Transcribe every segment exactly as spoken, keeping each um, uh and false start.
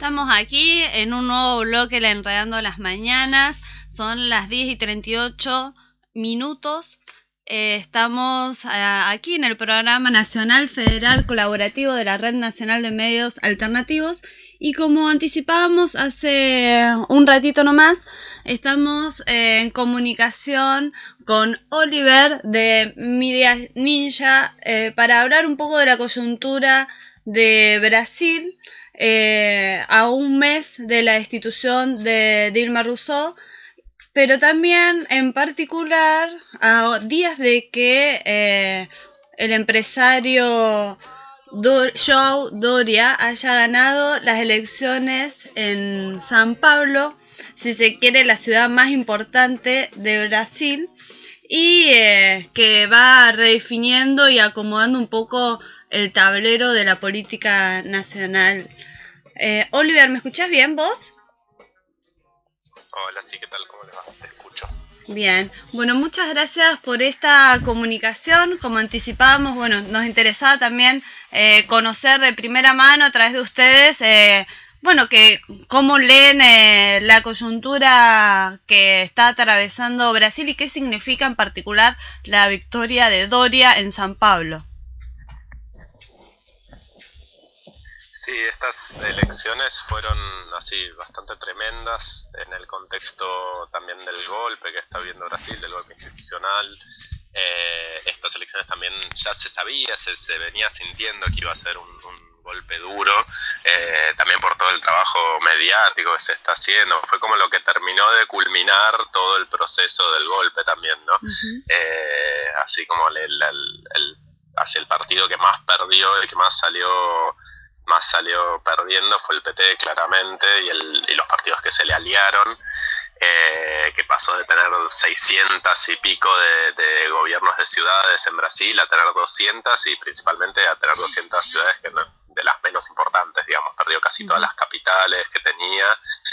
Estamos aquí en un nuevo bloque, la Enredando las Mañanas. Son las diez y treinta y ocho minutos. Eh, estamos a, aquí en el Programa Nacional Federal Colaborativo de la Red Nacional de Medios Alternativos. Y como anticipábamos hace un ratito nomás, estamos eh, en comunicación con Oliver de Media Ninja eh, para hablar un poco de la coyuntura de Brasil. Eh, a un mes de la destitución de Dilma Rousseff, pero también en particular a días de que eh, el empresario Do- João Doria haya ganado las elecciones en San Pablo, si se quiere la ciudad más importante de Brasil, y eh, que va redefiniendo y acomodando un poco el tablero de la política nacional. Eh, Oliver, ¿me escuchás bien vos? Hola, sí, ¿qué tal? ¿Cómo les va? Te escucho. Bien, bueno, muchas gracias por esta comunicación. Como anticipábamos, bueno, nos interesaba también eh, conocer de primera mano a través de ustedes, eh, bueno, que cómo leen eh, la coyuntura que está atravesando Brasil y qué significa en particular la victoria de Doria en San Pablo. Sí, estas elecciones fueron así bastante tremendas en el contexto también del golpe que está viviendo Brasil, del golpe institucional. Eh, estas elecciones también ya se sabía, se, se venía sintiendo que iba a ser un, un golpe duro, eh, también por todo el trabajo mediático que se está haciendo. Fue como lo que terminó de culminar todo el proceso del golpe también, ¿no? Uh-huh. Eh, así como el, el, el, hacia el partido que más perdió y que más salió... más salió perdiendo fue el P T claramente y, el, y los partidos que se le aliaron, eh, que pasó de tener seiscientas y pico de, de gobiernos de ciudades en Brasil a tener doscientas y principalmente a tener doscientas ciudades que no, de las menos importantes, digamos, perdió casi todas las capitales que tenía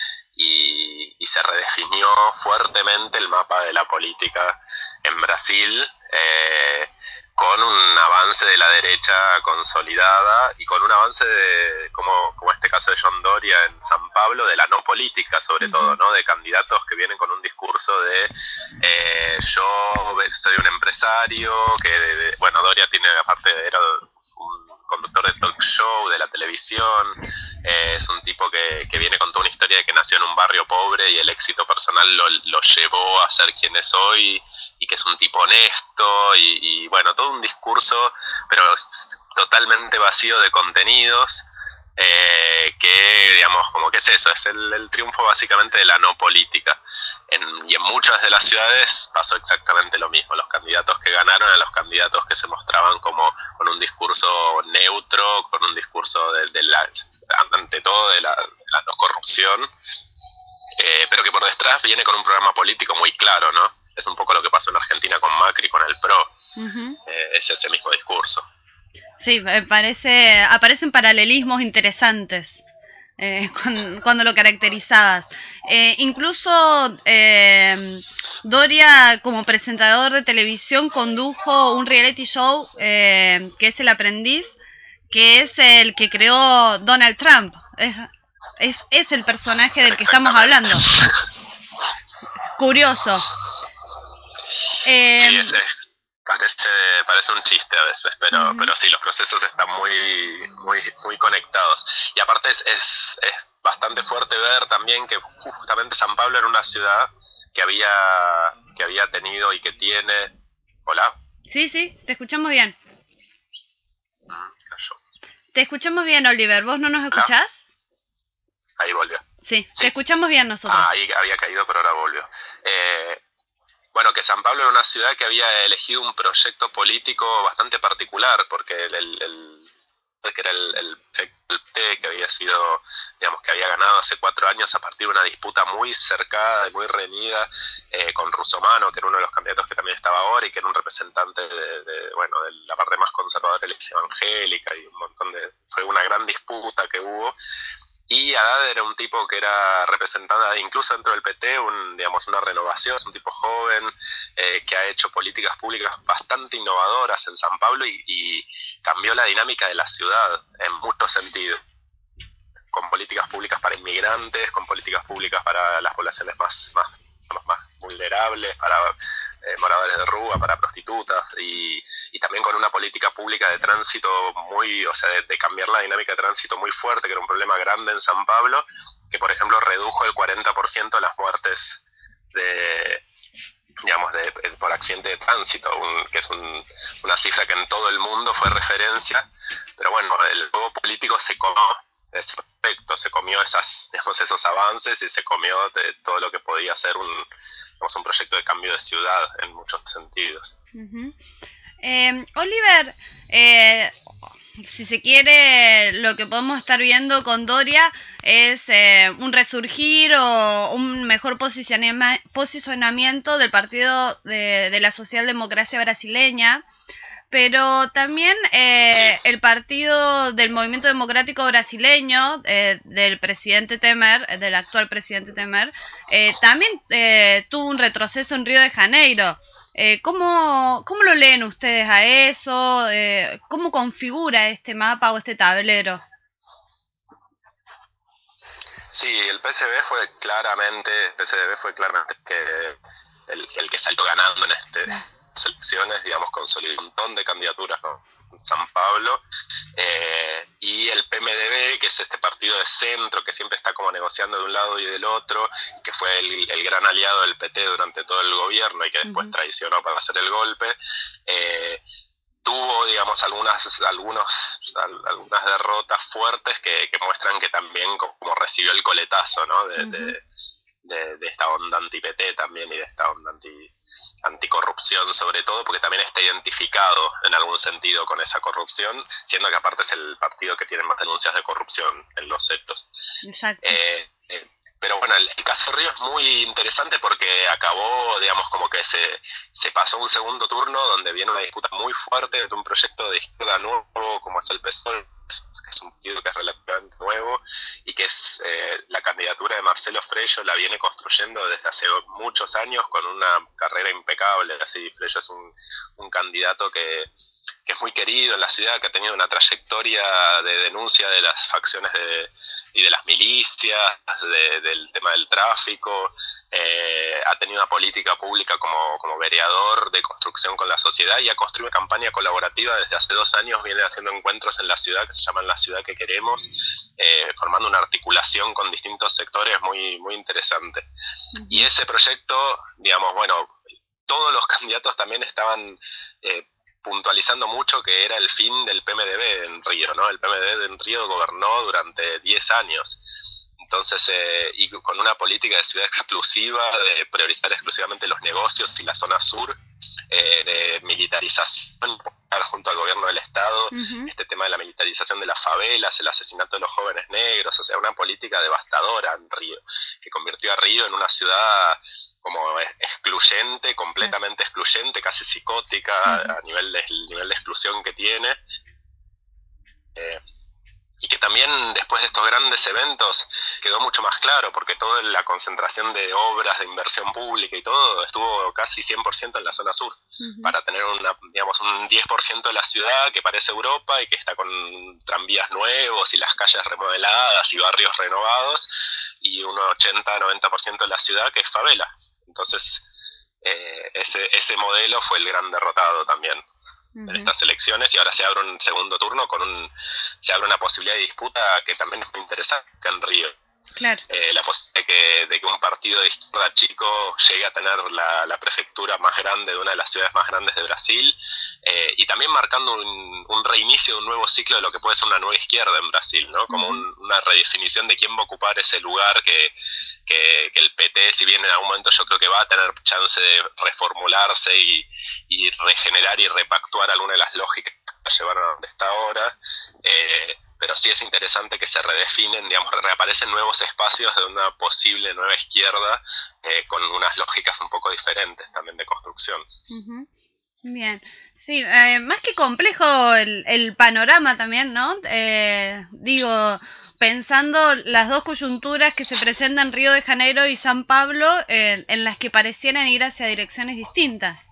y, y se redefinió fuertemente el mapa de la política en Brasil, eh, con un avance de la derecha consolidada y con un avance de, como, como este caso de João Doria en San Pablo, de la no política sobre uh-huh. todo, ¿no? De candidatos que vienen con un discurso de eh, yo soy un empresario, que de, de, bueno, Doria tiene, aparte era un conductor de talk show, de la televisión, eh, es un tipo que, que viene con toda una historia de que nació en un barrio pobre y el éxito personal lo, lo llevó a ser quien es hoy, y que es un tipo honesto y, y bueno, todo un discurso pero totalmente vacío de contenidos, eh, que digamos como que es eso, es el, el triunfo básicamente de la no política. En, y en muchas de las ciudades pasó exactamente lo mismo, los candidatos que ganaron a los candidatos que se mostraban como con un discurso neutro, con un discurso de, de la, ante todo de la, de la no corrupción, eh, pero que por detrás viene con un programa político muy claro, ¿no? Es un poco lo que pasó en Argentina con Macri, con el P R O. Uh-huh. Eh, es ese mismo discurso. Sí, parece, aparecen paralelismos interesantes eh, cuando, cuando lo caracterizabas. Eh, incluso eh, Doria, como presentador de televisión, condujo un reality show eh, que es El Aprendiz, que es el que creó Donald Trump. Es, es, es el personaje del que estamos hablando. Curioso. Eh, sí, es, es, parece, parece un chiste a veces, pero, uh-huh. pero sí, los procesos están muy, muy, muy conectados. Y aparte es, es, es bastante fuerte ver también que justamente San Pablo era una ciudad que había, que había tenido y que tiene... ¿Hola? Sí, sí, te escuchamos bien. Mm, cayó. Te escuchamos bien, Oliver. ¿Vos no nos escuchás? ¿Hola? Ahí volvió. Sí, sí, te escuchamos bien nosotros. Ah, ahí había caído, pero ahora volvió. Eh... Bueno, que San Pablo era una ciudad que había elegido un proyecto político bastante particular, porque el, el, el que era el, el, el P T, que había sido, digamos, que había ganado hace cuatro años a partir de una disputa muy cercada y muy reñida eh, con Russomano, que era uno de los candidatos que también estaba ahora y que era un representante de, de bueno, de la parte más conservadora de la iglesia evangélica, y un montón de, fue una gran disputa que hubo. Y Haddad era un tipo que era representada incluso dentro del P T, un, digamos, una renovación, es un tipo joven eh, que ha hecho políticas públicas bastante innovadoras en San Pablo y, y cambió la dinámica de la ciudad en muchos sentidos. con políticas públicas para inmigrantes, con políticas públicas para las poblaciones más, más, digamos, más vulnerables, para eh, moradores de rúa, para prostitutas, y, y también con una política pública de tránsito muy, o sea, de, de cambiar la dinámica de tránsito muy fuerte, que era un problema grande en San Pablo, que por ejemplo redujo el cuarenta por ciento de las muertes de, digamos, de, de, por accidente de tránsito, un, que es un, una cifra que en todo el mundo fue referencia, pero bueno, el juego político se comió ese aspecto, se comió esas, digamos, esos avances y se comió de todo lo que podía ser un, digamos, un proyecto de cambio de ciudad en muchos sentidos. Uh-huh. eh, Oliver, eh, si se quiere, lo que podemos estar viendo con Doria es eh, un resurgir o un mejor posicionamiento, posicionamiento del partido de, de la socialdemocracia brasileña, pero también eh, sí. el partido del Movimiento Democrático Brasileño, eh, del presidente Temer, del actual presidente Temer, eh, también eh, tuvo un retroceso en Río de Janeiro. Eh, ¿cómo, ¿Cómo lo leen ustedes a eso? Eh, ¿Cómo configura este mapa o este tablero? Sí, el P S D B fue claramente, el P S D B fue claramente que el, el que salió ganando en estas elecciones, digamos, consolidó un montón de candidaturas, ¿no? En San Pablo, eh, y el P M D B, que es este partido de centro que siempre está como negociando de un lado y del otro, que fue el, el gran aliado del P T durante todo el gobierno y que después uh-huh. traicionó para hacer el golpe, eh, tuvo, digamos, algunas algunos algunas derrotas fuertes que, que muestran que también como recibió el coletazo, ¿no? de, uh-huh. de, de, de esta onda anti-P T también y de esta onda anti anticorrupción sobre todo, porque también está identificado en algún sentido con esa corrupción, siendo que aparte es el partido que tiene más denuncias de corrupción en los hechos. Exacto. Eh, eh, pero bueno, el, el caso Río es muy interesante porque acabó, digamos, como que se, se pasó un segundo turno donde viene una disputa muy fuerte de un proyecto de izquierda nuevo como es el P S O E, que es un partido que es relativamente nuevo y que es eh, la candidatura de Marcelo Freixo la viene construyendo desde hace muchos años con una carrera impecable. Así, Freixo es un, un candidato que, que es muy querido en la ciudad, que ha tenido una trayectoria de denuncia de las facciones de, y de las milicias, de, del tema del tráfico, eh, ha tenido una política pública como, como vereador de construcción con la sociedad y ha construido una campaña colaborativa desde hace dos años, viene haciendo encuentros en la ciudad que se llaman La Ciudad que Queremos, eh, formando una articulación con distintos sectores muy, muy interesante. Uh-huh. Y ese proyecto, digamos, bueno, todos los candidatos también estaban eh, puntualizando mucho que era el fin del P M D B en Río, ¿no? El P M D B en Río gobernó durante diez años. Entonces, eh, y con una política de ciudad exclusiva, de priorizar exclusivamente los negocios y la zona sur, eh, de militarización junto al gobierno del Estado, uh-huh. este tema de la militarización de las favelas, el asesinato de los jóvenes negros, o sea, una política devastadora en Río, que convirtió a Río en una ciudad como excluyente, completamente excluyente, casi psicótica, uh-huh. a nivel de, nivel de exclusión que tiene. Eh, y que también después de estos grandes eventos quedó mucho más claro, porque toda la concentración de obras, de inversión pública y todo estuvo casi cien por ciento en la zona sur, uh-huh. para tener una, digamos, un diez por ciento de la ciudad que parece Europa y que está con tranvías nuevos y las calles remodeladas y barrios renovados, y un ochenta a noventa por ciento de la ciudad que es favela. Entonces eh, ese, ese modelo fue el gran derrotado también uh-huh. en estas elecciones, y ahora se abre un segundo turno con un se abre una posibilidad de disputa que también es muy interesante en Río. Claro. Eh, la posibilidad de que, de que un partido de izquierda chico llegue a tener la, la prefectura más grande de una de las ciudades más grandes de Brasil, eh, y también marcando un, un reinicio de un nuevo ciclo de lo que puede ser una nueva izquierda en Brasil, ¿no? Como uh-huh. un, una redefinición de quién va a ocupar ese lugar que, que, que el P T, si bien en algún momento yo creo que va a tener chance de reformularse y, y regenerar y repactuar alguna de las lógicas que la llevaron a donde está ahora, eh, pero sí es interesante que se redefinen, digamos, reaparecen nuevos espacios de una posible nueva izquierda eh, con unas lógicas un poco diferentes también de construcción. Uh-huh. Bien, sí, eh, más que complejo el, el panorama también, ¿no? Eh, digo, pensando las dos coyunturas que se presentan en Río de Janeiro y San Pablo, eh, en las que parecieran ir hacia direcciones distintas.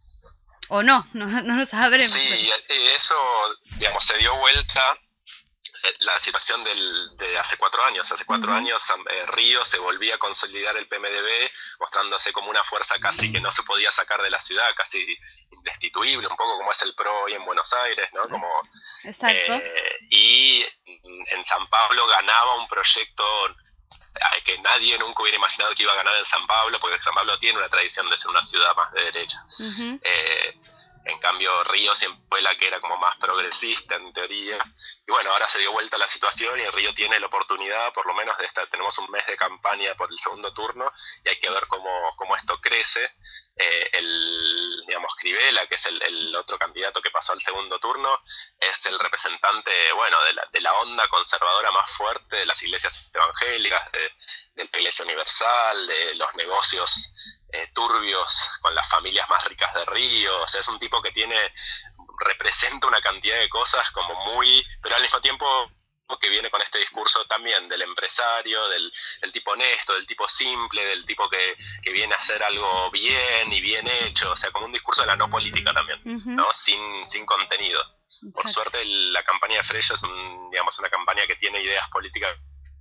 O no, no, no lo sabremos. Sí, pero eso, digamos, se dio vuelta la situación del, de hace cuatro años. Hace cuatro uh-huh. años eh, Río se volvía a consolidar el P M D B, mostrándose como una fuerza casi que no se podía sacar de la ciudad, casi indestituible, un poco como es el P R O hoy en Buenos Aires, ¿no? Como, Exacto. Eh, y en San Pablo ganaba un proyecto que nadie nunca hubiera imaginado que iba a ganar en San Pablo, porque San Pablo tiene una tradición de ser una ciudad más de derecha. Uh-huh. Eh, en cambio, Río siempre fue la que era como más progresista en teoría. Y bueno, ahora se dio vuelta la situación y Río tiene la oportunidad, por lo menos, de estar, tenemos un mes de campaña por el segundo turno y hay que ver cómo, cómo esto crece. Eh, el, digamos, Crivella, que es el, el otro candidato que pasó al segundo turno, es el representante, bueno, de la, de la onda conservadora más fuerte de las iglesias evangélicas, de, de la Iglesia Universal, de los negocios eh, turbios con las familias más ricas de Río. O sea, es un tipo que tiene, representa una cantidad de cosas como muy, pero al mismo tiempo que viene con este discurso también del empresario, del, del tipo honesto, del tipo simple, del tipo que, que viene a hacer algo bien y bien hecho, o sea, como un discurso de la no política también, uh-huh. ¿no? Sin, sin contenido. Exacto. Por suerte la campaña de Freixo es un, digamos, una campaña que tiene ideas políticas,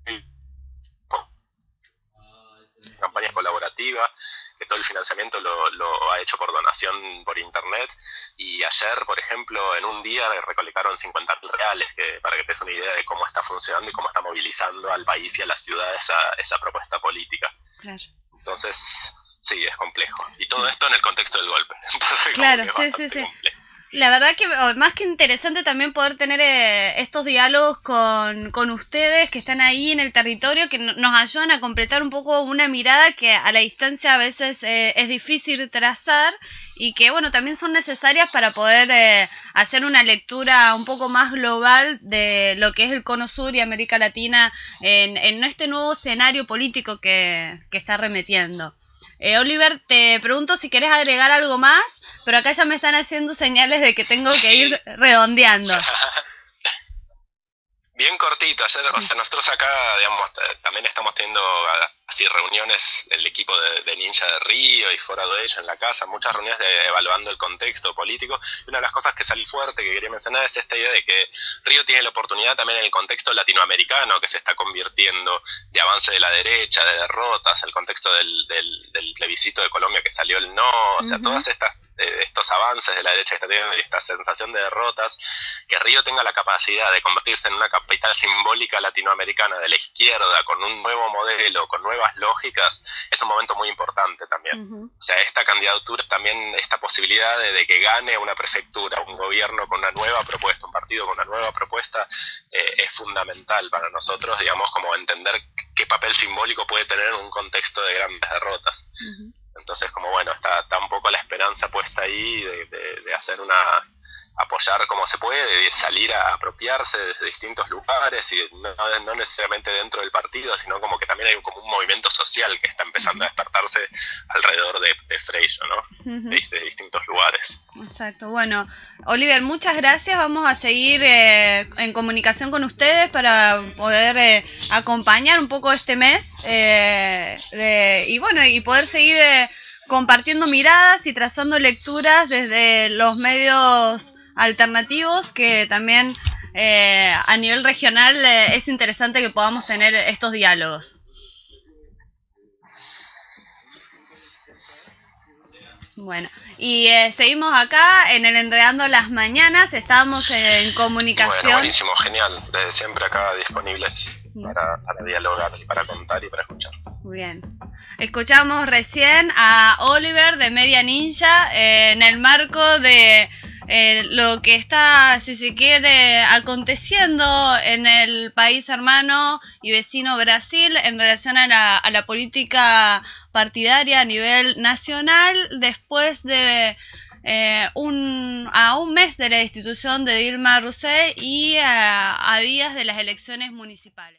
campaña colaborativa, que todo el financiamiento lo, lo ha hecho por donación por internet, y ayer, por ejemplo, en un día recolectaron cincuenta mil reales, que, para que te des una idea de cómo está funcionando y cómo está movilizando al país y a la ciudad esa, esa propuesta política. Claro. Entonces, sí, es complejo. Y todo esto en el contexto del golpe. Entonces, claro, sí, sí, sí. Complejo. La verdad que más que interesante también poder tener eh, estos diálogos con, con ustedes que están ahí en el territorio, que nos ayudan a completar un poco una mirada que a la distancia a veces eh, es difícil trazar y que bueno también son necesarias para poder eh, hacer una lectura un poco más global de lo que es el Cono Sur y América Latina en, en este nuevo escenario político que, que está remetiendo. Eh, Oliver, te pregunto si querés agregar algo más, pero acá ya me están haciendo señales de que tengo que ir redondeando. Bien cortito, ayer, o sea, nosotros acá, digamos, también estamos teniendo así reuniones del equipo de, de Ninja de Río y fuera de ello en la casa, muchas reuniones de, evaluando el contexto político. Y una de las cosas que salió fuerte que quería mencionar es esta idea de que Río tiene la oportunidad también en el contexto latinoamericano que se está convirtiendo, de avance de la derecha, de derrotas, el contexto del, del, del plebiscito de Colombia que salió el no, o sea, uh-huh. todas estas eh, estos avances de la derecha que está teniendo, esta sensación de derrotas, que Río tenga la capacidad de convertirse en una capital simbólica latinoamericana de la izquierda, con un nuevo modelo, con nuevas lógicas, es un momento muy importante también. Uh-huh. O sea, esta candidatura también, esta posibilidad de, de que gane una prefectura, un gobierno con una nueva propuesta, un partido con una nueva propuesta, eh, es fundamental para nosotros, digamos, como entender qué papel simbólico puede tener en un contexto de grandes derrotas. Uh-huh. Entonces, como bueno, está, está un poco la esperanza puesta ahí de, de, de hacer una, apoyar como se puede, de salir a apropiarse desde distintos lugares y no, no necesariamente dentro del partido, sino como que también hay un, como un movimiento social que está empezando a despertarse alrededor de, de Freixo, ¿no? Uh-huh. de, de distintos lugares. Exacto. Bueno, Oliver, muchas gracias. Vamos a seguir eh, en comunicación con ustedes para poder eh, acompañar un poco este mes eh, de, y bueno, y poder seguir eh, compartiendo miradas y trazando lecturas desde los medios alternativos, que también eh, a nivel regional eh, es interesante que podamos tener estos diálogos. Bueno, y eh, seguimos acá en el Enredando las Mañanas, estamos en comunicación. Bueno, buenísimo, genial, desde siempre acá disponibles para, para dialogar, para contar y para escuchar. Muy bien. Escuchamos recién a Oliver de Media Ninja eh, en el marco de eh, lo que está, si se quiere, aconteciendo en el país hermano y vecino Brasil en relación a la, a la política partidaria a nivel nacional después de eh, un, a un mes de la destitución de Dilma Rousseff y a, a días de las elecciones municipales.